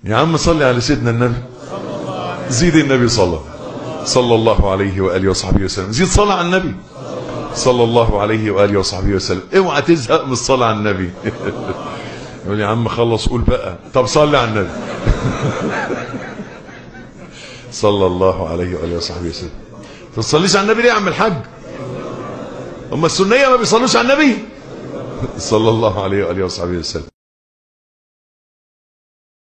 يا عم صلي على سيدنا النبي، زيد النبي صلى الله عليه وآله وصحبه وسلم. زيد صلاة على النبي صلى الله عليه وآله وصحبه وسلم. اوعى تزهق من الصلاة على النبي. يقول يا عم خلص قول بقى. طب صلي على النبي. صلى الله عليه وآله وصحبه وسلم. ما تصليش على النبي ليه يا عم الحاج؟ هم السنية ما بيصلوش على النبي صلى الله عليه وآله وصحبه وسلم.